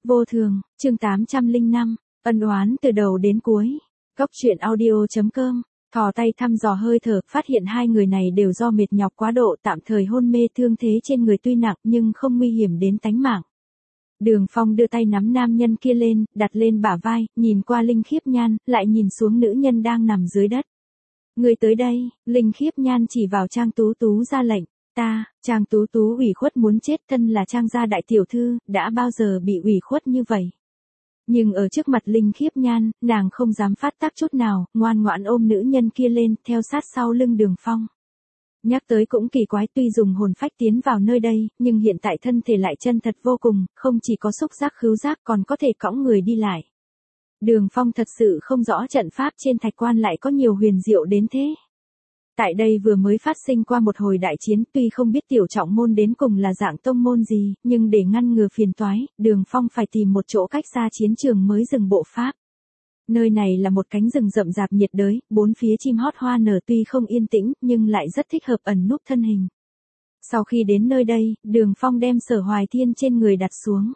Vô thường, chương 805, ân oán từ đầu đến cuối. Góc truyện audio.com, thò tay thăm dò hơi thở, phát hiện hai người này đều do mệt nhọc quá độ tạm thời hôn mê, thương thế trên người tuy nặng nhưng không nguy hiểm đến tánh mạng. Đường Phong đưa tay nắm nam nhân kia lên, đặt lên bả vai, nhìn qua Linh Khiếp Nhan, lại nhìn xuống nữ nhân đang nằm dưới đất. Người tới đây, Linh Khiếp Nhan chỉ vào Trang Tú Tú ra lệnh. Trang Tú Tú ủy khuất muốn chết, thân là Trang gia đại tiểu thư, đã bao giờ bị ủy khuất như vậy. Nhưng ở trước mặt Linh Khiếp Nhan, nàng không dám phát tác chút nào, ngoan ngoãn ôm nữ nhân kia lên, theo sát sau lưng Đường Phong. Nhắc tới cũng kỳ quái, tuy dùng hồn phách tiến vào nơi đây, nhưng hiện tại thân thể lại chân thật vô cùng, không chỉ có xúc giác khứu giác còn có thể cõng người đi lại. Đường Phong thật sự không rõ trận pháp trên thạch quan lại có nhiều huyền diệu đến thế. Tại đây vừa mới phát sinh qua một hồi đại chiến, tuy không biết tiểu trọng môn đến cùng là dạng tông môn gì, nhưng để ngăn ngừa phiền toái, Đường Phong phải tìm một chỗ cách xa chiến trường mới dừng bộ pháp. Nơi này là một cánh rừng rậm rạp nhiệt đới, bốn phía chim hót hoa nở, tuy không yên tĩnh, nhưng lại rất thích hợp ẩn núp thân hình. Sau khi đến nơi đây, Đường Phong đem Sở Hoài Thiên trên người đặt xuống.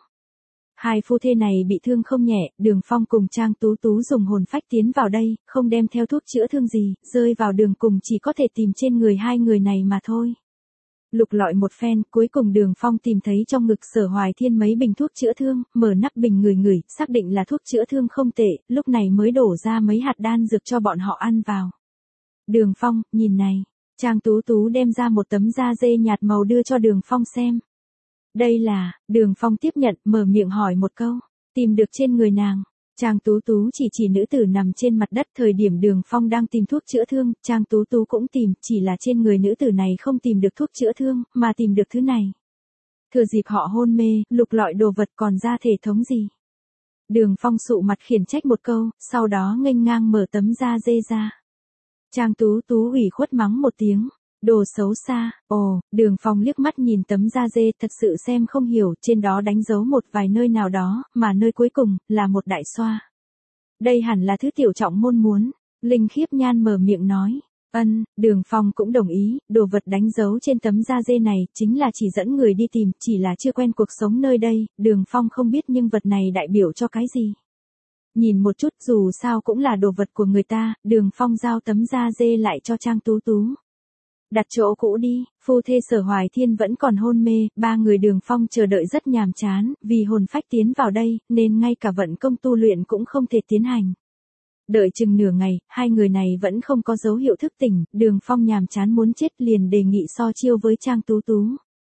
Hai phu thê này bị thương không nhẹ, Đường Phong cùng Trang Tú Tú dùng hồn phách tiến vào đây, không đem theo thuốc chữa thương gì, rơi vào đường cùng chỉ có thể tìm trên người hai người này mà thôi. Lục lọi một phen, cuối cùng Đường Phong tìm thấy trong ngực Sở Hoài Thiên mấy bình thuốc chữa thương, mở nắp bình ngửi, xác định là thuốc chữa thương không tệ, lúc này mới đổ ra mấy hạt đan dược cho bọn họ ăn vào. Đường Phong, nhìn này, Trang Tú Tú đem ra một tấm da dê nhạt màu đưa cho Đường Phong xem. Đây là, Đường Phong tiếp nhận, mở miệng hỏi một câu, tìm được trên người nàng. Trang Tú Tú chỉ nữ tử nằm trên mặt đất, thời điểm Đường Phong đang tìm thuốc chữa thương, Trang Tú Tú cũng tìm, chỉ là trên người nữ tử này không tìm được thuốc chữa thương, mà tìm được thứ này. Thừa dịp họ hôn mê, lục lọi đồ vật còn ra thể thống gì. Đường Phong sụ mặt khiển trách một câu, sau đó nghênh ngang mở tấm da dê ra. Trang Tú Tú ủy khuất mắng một tiếng. Đồ xấu xa, Đường Phong liếc mắt nhìn tấm da dê, thật sự xem không hiểu, trên đó đánh dấu một vài nơi nào đó, mà nơi cuối cùng, là một đại xoa. Đây hẳn là thứ tiểu trọng môn muốn. Linh Khiếp Nhan mở miệng nói. Đường Phong cũng đồng ý, đồ vật đánh dấu trên tấm da dê này, chính là chỉ dẫn người đi tìm, chỉ là chưa quen cuộc sống nơi đây, Đường Phong không biết nhưng vật này đại biểu cho cái gì. Nhìn một chút, dù sao cũng là đồ vật của người ta, Đường Phong giao tấm da dê lại cho Trang Tú Tú. Đặt chỗ cũ đi, phu thê Sở Hoài Thiên vẫn còn hôn mê, ba người Đường Phong chờ đợi rất nhàm chán, vì hồn phách tiến vào đây, nên ngay cả vận công tu luyện cũng không thể tiến hành. Đợi chừng nửa ngày, hai người này vẫn không có dấu hiệu thức tỉnh, Đường Phong nhàm chán muốn chết liền đề nghị so chiêu với Trang Tú Tú.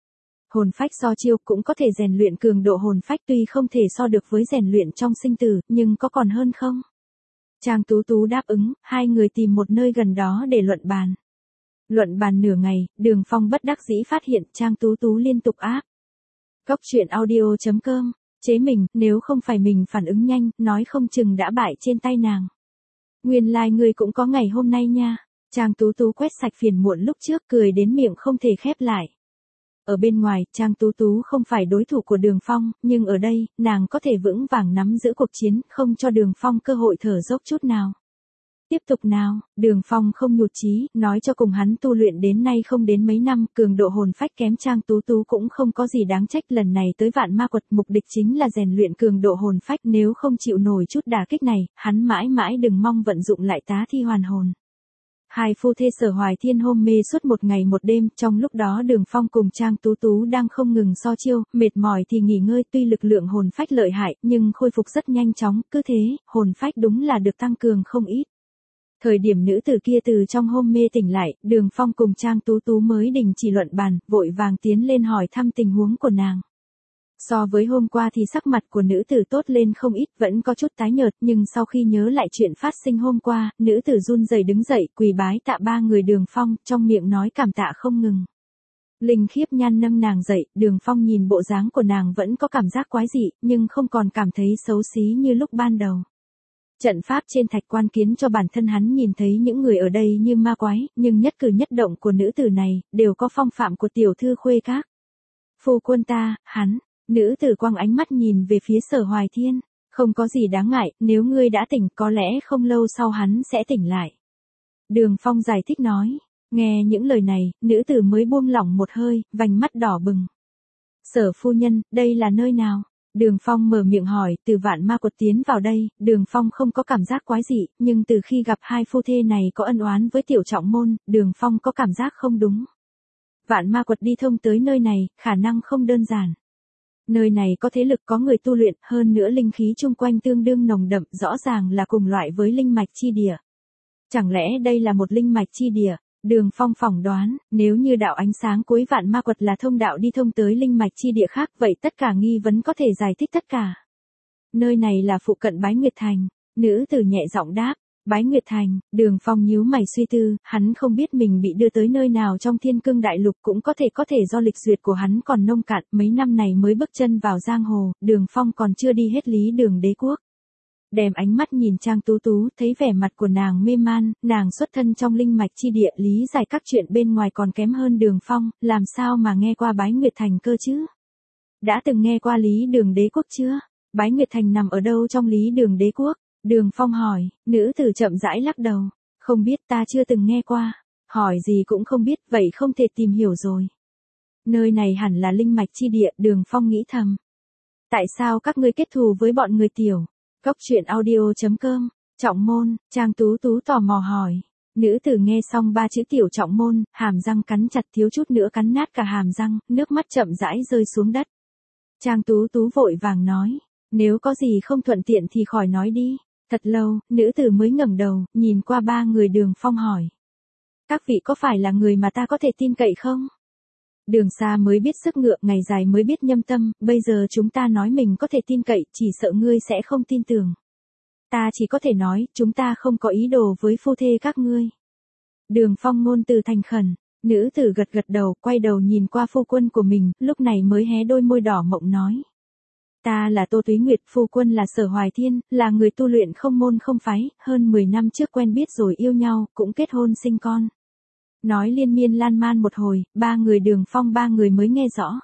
Hồn phách so chiêu cũng có thể rèn luyện cường độ hồn phách, tuy không thể so được với rèn luyện trong sinh tử, nhưng có còn hơn không? Trang Tú Tú đáp ứng, hai người tìm một nơi gần đó để luận bàn. Luận bàn nửa ngày, Đường Phong bất đắc dĩ phát hiện Trang Tú Tú liên tục áp. Góc truyện audio.com, chế mình, nếu không phải mình phản ứng nhanh, nói không chừng đã bại trên tay nàng. Nguyên lai ngươi cũng có ngày hôm nay nha. Trang Tú Tú quét sạch phiền muộn lúc trước, cười đến miệng không thể khép lại. Ở bên ngoài, Trang Tú Tú không phải đối thủ của Đường Phong, nhưng ở đây, nàng có thể vững vàng nắm giữ cuộc chiến, không cho Đường Phong cơ hội thở dốc chút nào. Tiếp tục nào, Đường Phong không nhụt chí, nói cho cùng hắn tu luyện đến nay không đến mấy năm, cường độ hồn phách kém Trang Tú Tú cũng không có gì đáng trách, lần này tới Vạn Ma Quật, mục đích chính là rèn luyện cường độ hồn phách, nếu không chịu nổi chút đả kích này, hắn mãi mãi đừng mong vận dụng lại tá thi hoàn hồn. Hai phu thê Sở Hoài Thiên hôn mê suốt một ngày một đêm, trong lúc đó Đường Phong cùng Trang Tú Tú đang không ngừng so chiêu, mệt mỏi thì nghỉ ngơi, tuy lực lượng hồn phách lợi hại, nhưng khôi phục rất nhanh chóng, cứ thế, hồn phách đúng là được tăng cường không ít. Thời điểm nữ tử kia từ trong hôn mê tỉnh lại, Đường Phong cùng Trang Tú Tú mới đình chỉ luận bàn, vội vàng tiến lên hỏi thăm tình huống của nàng. So với hôm qua thì sắc mặt của nữ tử tốt lên không ít, vẫn có chút tái nhợt, nhưng sau khi nhớ lại chuyện phát sinh hôm qua, nữ tử run rẩy đứng dậy, quỳ bái tạ ba người Đường Phong, trong miệng nói cảm tạ không ngừng. Linh Khiếp Nhan nâng nàng dậy, Đường Phong nhìn bộ dáng của nàng vẫn có cảm giác quái dị, nhưng không còn cảm thấy xấu xí như lúc ban đầu. Trận pháp trên thạch quan khiến cho bản thân hắn nhìn thấy những người ở đây như ma quái, nhưng nhất cử nhất động của nữ tử này, đều có phong phạm của tiểu thư khuê các. Phu quân ta, hắn, nữ tử quăng ánh mắt nhìn về phía Sở Hoài Thiên, không có gì đáng ngại, nếu ngươi đã tỉnh có lẽ không lâu sau hắn sẽ tỉnh lại. Đường Phong giải thích nói, nghe những lời này, nữ tử mới buông lỏng một hơi, vành mắt đỏ bừng. Sở phu nhân, đây là nơi nào? Đường Phong mở miệng hỏi, từ Vạn Ma Quật tiến vào đây, Đường Phong không có cảm giác quái dị, nhưng từ khi gặp hai phu thê này có ân oán với Tiểu Trọng Môn, Đường Phong có cảm giác không đúng. Vạn Ma Quật đi thông tới nơi này, khả năng không đơn giản. Nơi này có thế lực có người tu luyện, hơn nữa linh khí chung quanh tương đương nồng đậm, rõ ràng là cùng loại với linh mạch chi địa. Chẳng lẽ đây là một linh mạch chi địa? Đường Phong phỏng đoán, nếu như đạo ánh sáng cuối Vạn Ma Quật là thông đạo đi thông tới linh mạch chi địa khác, vậy tất cả nghi vấn có thể giải thích tất cả. Nơi này là phụ cận Bái Nguyệt Thành, nữ tử nhẹ giọng đáp. Bái Nguyệt Thành, Đường Phong nhíu mày suy tư, hắn không biết mình bị đưa tới nơi nào trong Thiên Cương Đại Lục, cũng có thể do lịch duyệt của hắn còn nông cạn, mấy năm này mới bước chân vào giang hồ, Đường Phong còn chưa đi hết Lý Đường Đế quốc. Đem ánh mắt nhìn Trang Tú Tú, thấy vẻ mặt của nàng mê man, nàng xuất thân trong linh mạch chi địa, lý giải các chuyện bên ngoài còn kém hơn Đường Phong, làm sao mà nghe qua Bái Nguyệt Thành cơ chứ? Đã từng nghe qua Lý Đường Đế quốc chưa? Bái Nguyệt Thành nằm ở đâu trong Lý Đường Đế quốc? Đường Phong hỏi, nữ tử chậm rãi lắc đầu, không biết, ta chưa từng nghe qua. Hỏi gì cũng không biết, vậy không thể tìm hiểu rồi. Nơi này hẳn là linh mạch chi địa, Đường Phong nghĩ thầm. Tại sao các ngươi kết thù với bọn người Tiểu? Cốc truyện audio.com, Trọng Môn, Trang Tú Tú tò mò hỏi. Nữ tử nghe xong ba chữ Tiểu Trọng Môn, hàm răng cắn chặt, thiếu chút nữa cắn nát cả hàm răng, nước mắt chậm rãi rơi xuống đất. Trang Tú Tú vội vàng nói, nếu có gì không thuận tiện thì khỏi nói đi. Thật lâu, nữ tử mới ngẩng đầu, nhìn qua ba người Đường Phong hỏi. Các vị có phải là người mà ta có thể tin cậy không? Đường xa mới biết sức ngựa, ngày dài mới biết nhâm tâm, bây giờ chúng ta nói mình có thể tin cậy, chỉ sợ ngươi sẽ không tin tưởng. Ta chỉ có thể nói, chúng ta không có ý đồ với phu thê các ngươi. Đường Phong ngôn từ thành khẩn, nữ tử gật gật đầu, quay đầu nhìn qua phu quân của mình, lúc này mới hé đôi môi đỏ mộng nói. Ta là Tô Túy Nguyệt, phu quân là Sở Hoài Thiên, là người tu luyện không môn không phái, hơn 10 năm trước quen biết rồi yêu nhau, cũng kết hôn sinh con. Nói liên miên lan man một hồi, ba người Đường Phong ba người mới nghe rõ.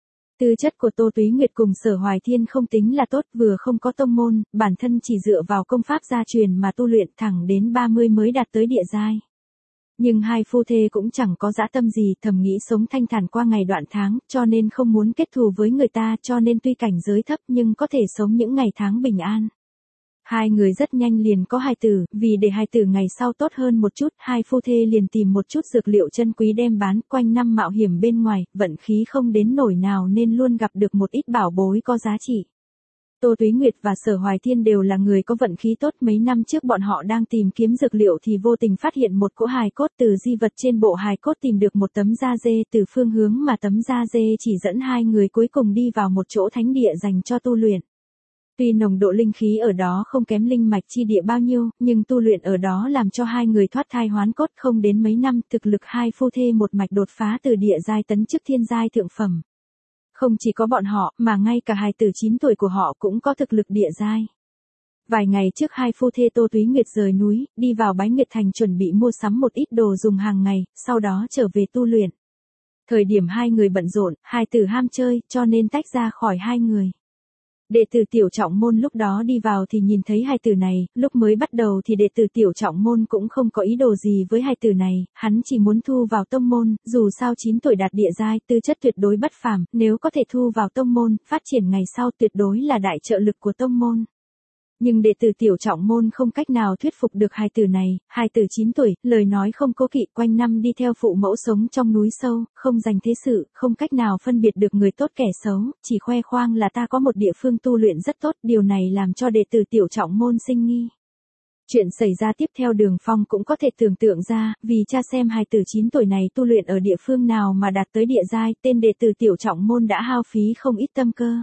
Tư chất của Tô Túy Nguyệt cùng Sở Hoài Thiên không tính là tốt, vừa không có tông môn, bản thân chỉ dựa vào công pháp gia truyền mà tu luyện, thẳng đến 30 mới đạt tới địa giai. Nhưng hai phu thê cũng chẳng có dã tâm gì, thầm nghĩ sống thanh thản qua ngày đoạn tháng, cho nên không muốn kết thù với người ta, cho nên tuy cảnh giới thấp nhưng có thể sống những ngày tháng bình an. Hai người rất nhanh liền có hài tử, vì để hài tử ngày sau tốt hơn một chút, hai phu thê liền tìm một chút dược liệu chân quý đem bán, quanh năm mạo hiểm bên ngoài, vận khí không đến nổi nào nên luôn gặp được một ít bảo bối có giá trị. Tô Túy Nguyệt và Sở Hoài Thiên đều là người có vận khí tốt, mấy năm trước bọn họ đang tìm kiếm dược liệu thì vô tình phát hiện một cỗ hài cốt, từ di vật trên bộ hài cốt tìm được một tấm da dê, từ phương hướng mà tấm da dê chỉ dẫn hai người cuối cùng đi vào một chỗ thánh địa dành cho tu luyện. Tuy nồng độ linh khí ở đó không kém linh mạch chi địa bao nhiêu, nhưng tu luyện ở đó làm cho hai người thoát thai hoán cốt, không đến mấy năm, thực lực hai phu thê một mạch đột phá từ địa giai tấn chức thiên giai thượng phẩm. Không chỉ có bọn họ, mà ngay cả hài tử 9 tuổi của họ cũng có thực lực địa giai. Vài ngày trước hai phu thê Tô Túy Nguyệt rời núi, đi vào Bái Nguyệt Thành chuẩn bị mua sắm một ít đồ dùng hàng ngày, sau đó trở về tu luyện. Thời điểm hai người bận rộn, hài tử ham chơi, cho nên tách ra khỏi hai người. Đệ tử Tiểu Trọng Môn lúc đó đi vào thì nhìn thấy hài tử này, lúc mới bắt đầu thì đệ tử Tiểu Trọng Môn cũng không có ý đồ gì với hài tử này, hắn chỉ muốn thu vào tông môn, dù sao 9 tuổi đạt địa giai, tư chất tuyệt đối bất phàm, nếu có thể thu vào tông môn, phát triển ngày sau tuyệt đối là đại trợ lực của tông môn. Nhưng đệ tử Tiểu Trọng Môn không cách nào thuyết phục được hài tử này, hài tử 9 tuổi, lời nói không cố kỵ, quanh năm đi theo phụ mẫu sống trong núi sâu, không dành thế sự, không cách nào phân biệt được người tốt kẻ xấu, chỉ khoe khoang là ta có một địa phương tu luyện rất tốt, điều này làm cho đệ tử Tiểu Trọng Môn sinh nghi. Chuyện xảy ra tiếp theo Đường Phong cũng có thể tưởng tượng ra, vì cha xem hài tử 9 tuổi này tu luyện ở địa phương nào mà đạt tới địa giai, tên đệ tử Tiểu Trọng Môn đã hao phí không ít tâm cơ.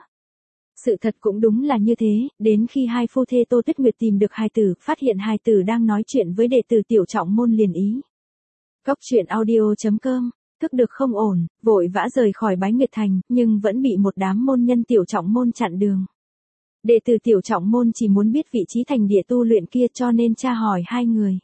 Sự thật cũng đúng là như thế, đến khi hai phu thê Tô Tuyết Nguyệt tìm được hài tử, phát hiện hài tử đang nói chuyện với đệ tử Tiểu Trọng Môn liền ý. Cốc truyện audio.com, thức được không ổn, vội vã rời khỏi Bái Nguyệt Thành, nhưng vẫn bị một đám môn nhân Tiểu Trọng Môn chặn đường. Đệ tử Tiểu Trọng Môn chỉ muốn biết vị trí thành địa tu luyện kia cho nên tra hỏi hai người.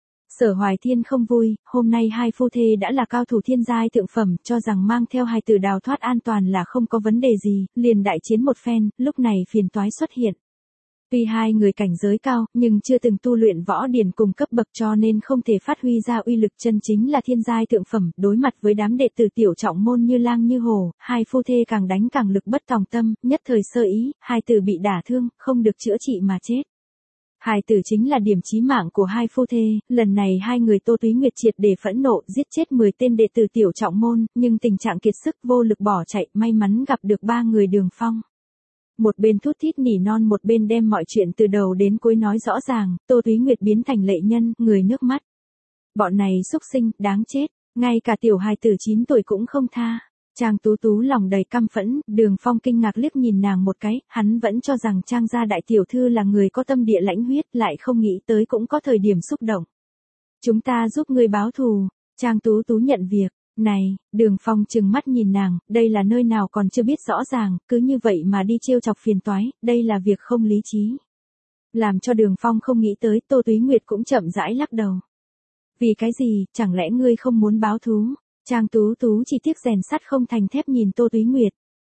Sở Hoài Thiên không vui, hôm nay hai phu thê đã là cao thủ thiên giai thượng phẩm, cho rằng mang theo hài tử đào thoát an toàn là không có vấn đề gì, liền đại chiến một phen, lúc này phiền toái xuất hiện. Tuy hai người cảnh giới cao, nhưng chưa từng tu luyện võ điển cùng cấp bậc cho nên không thể phát huy ra uy lực chân chính là thiên giai thượng phẩm, đối mặt với đám đệ tử tiểu trọng môn như Lang Như Hồ, hai phu thê càng đánh càng lực bất tòng tâm, nhất thời sơ ý, hai tử bị đả thương, không được chữa trị mà chết. Hai tử chính là điểm chí mạng của hai phu thê, lần này hai người Tô Túy Nguyệt triệt để phẫn nộ, giết chết 10 tên đệ tử tiểu trọng môn, nhưng tình trạng kiệt sức vô lực bỏ chạy, may mắn gặp được 3 người Đường Phong. Một bên thút thít nỉ non, một bên đem mọi chuyện từ đầu đến cuối nói rõ ràng, Tô Túy Nguyệt biến thành lệ nhân, người nước mắt. Bọn này xúc sinh, đáng chết, ngay cả tiểu hài tử 9 tuổi cũng không tha. Trang Tú Tú lòng đầy căm phẫn, Đường Phong kinh ngạc liếc nhìn nàng một cái, hắn vẫn cho rằng Trang gia đại tiểu thư là người có tâm địa lãnh huyết, lại không nghĩ tới cũng có thời điểm xúc động. Chúng ta giúp ngươi báo thù. Trang Tú Tú nhận việc. Này, Đường Phong trừng mắt nhìn nàng, đây là nơi nào còn chưa biết rõ ràng, cứ như vậy mà đi trêu chọc phiền toái, đây là việc không lý trí. Làm cho Đường Phong không nghĩ tới, Tô Túy Nguyệt cũng chậm rãi lắc đầu. Vì cái gì, chẳng lẽ ngươi không muốn báo thú? Trang Tú Tú chỉ tiếc rèn sắt không thành thép nhìn Tô Túy Nguyệt.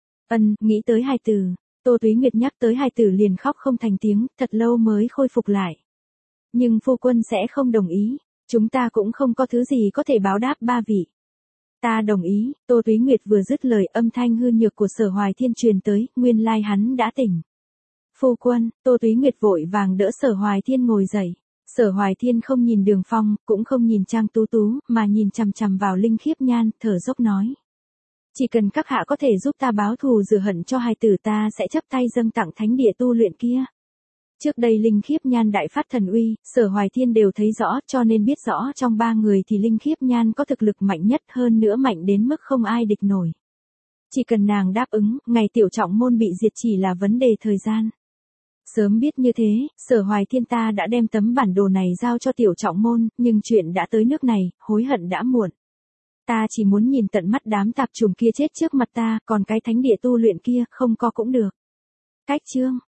Nghĩ tới hai từ. Tô Túy Nguyệt nhắc tới hai từ liền khóc không thành tiếng, thật lâu mới khôi phục lại. Nhưng phu quân sẽ không đồng ý, chúng ta cũng không có thứ gì có thể báo đáp ba vị. Ta đồng ý. Tô Túy Nguyệt vừa dứt lời, âm thanh hư nhược của Sở Hoài Thiên truyền tới, nguyên lai hắn đã tỉnh. Phu quân. Tô Túy Nguyệt vội vàng đỡ Sở Hoài Thiên ngồi dậy. Sở Hoài Thiên không nhìn Đường Phong, cũng không nhìn Trang Tú Tú, mà nhìn chằm chằm vào Linh Khiếp Nhan, thở dốc nói. Chỉ cần các hạ có thể giúp ta báo thù rửa hận cho hài tử, ta sẽ chấp tay dâng tặng thánh địa tu luyện kia. Trước đây Linh Khiếp Nhan đại phát thần uy, Sở Hoài Thiên đều thấy rõ, cho nên biết rõ trong 3 người thì Linh Khiếp Nhan có thực lực mạnh nhất, hơn nữa mạnh đến mức không ai địch nổi. Chỉ cần nàng đáp ứng, ngày tiểu trọng môn bị diệt chỉ là vấn đề thời gian. Sớm biết như thế, Sở Hoài Thiên ta đã đem tấm bản đồ này giao cho tiểu trọng môn, nhưng chuyện đã tới nước này, hối hận đã muộn. Ta chỉ muốn nhìn tận mắt đám tạp chủng kia chết trước mặt ta, còn cái thánh địa tu luyện kia, không có cũng được. Cách chương.